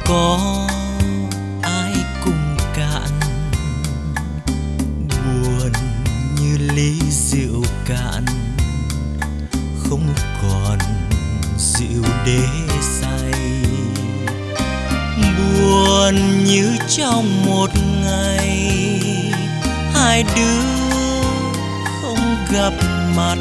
có ai cùng cạn, buồn như ly rượu cạn, không còn rượu để say. Buồn như trong một ngày hai đứa không gặp mặt,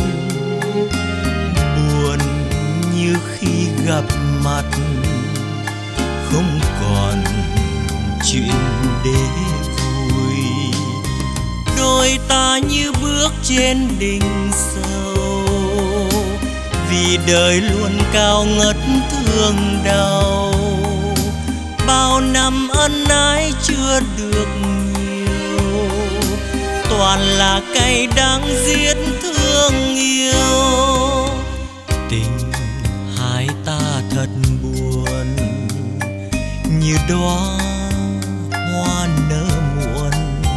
buồn như khi gặp mặt không còn chuyện để vui. Đôi ta như bước trên đỉnh sâu, vì đời luôn cao ngất thương đau. Bao năm ân ái chưa được nhiều, toàn là cay đắng giết thương yêu. Tình hai ta thật buồn, như đóa hoa nở muộn.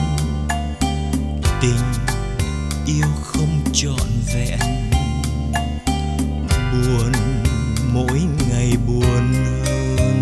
Tình yêu không trọn vẹn, buồn mỗi ngày buồn hơn.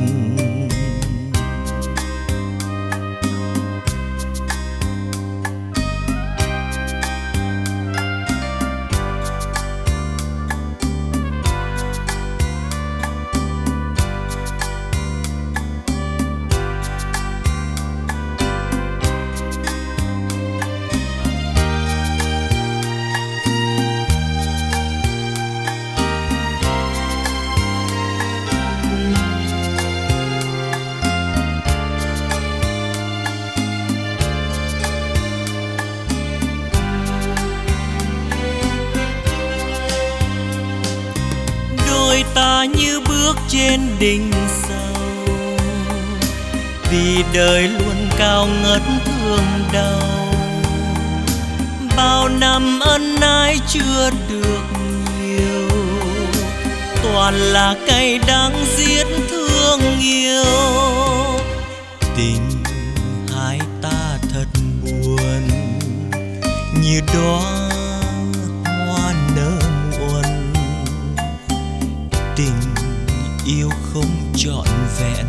Đôi ta như bước trên đỉnh sâu, vì đời luôn cao ngất thương đau. Bao năm ân ái chưa được nhiều, toàn là cay đắng giết thương yêu. Tình hai ta thật buồn, như đóa hoa nở muộn. Tình yêu không trọn vẹn,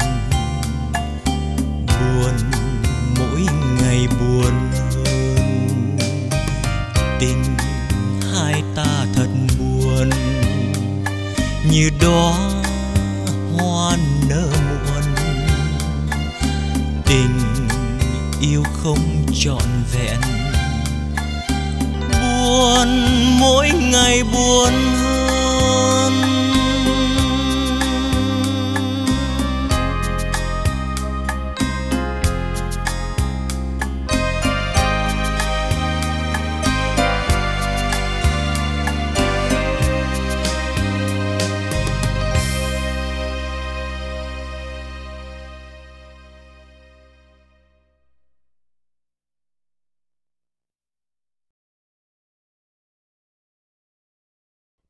buồn mỗi ngày buồn hơn. Tình hai ta thật buồn, như đóa hoa nở muộn. Tình yêu không trọn vẹn, buồn mỗi ngày buồn hơn.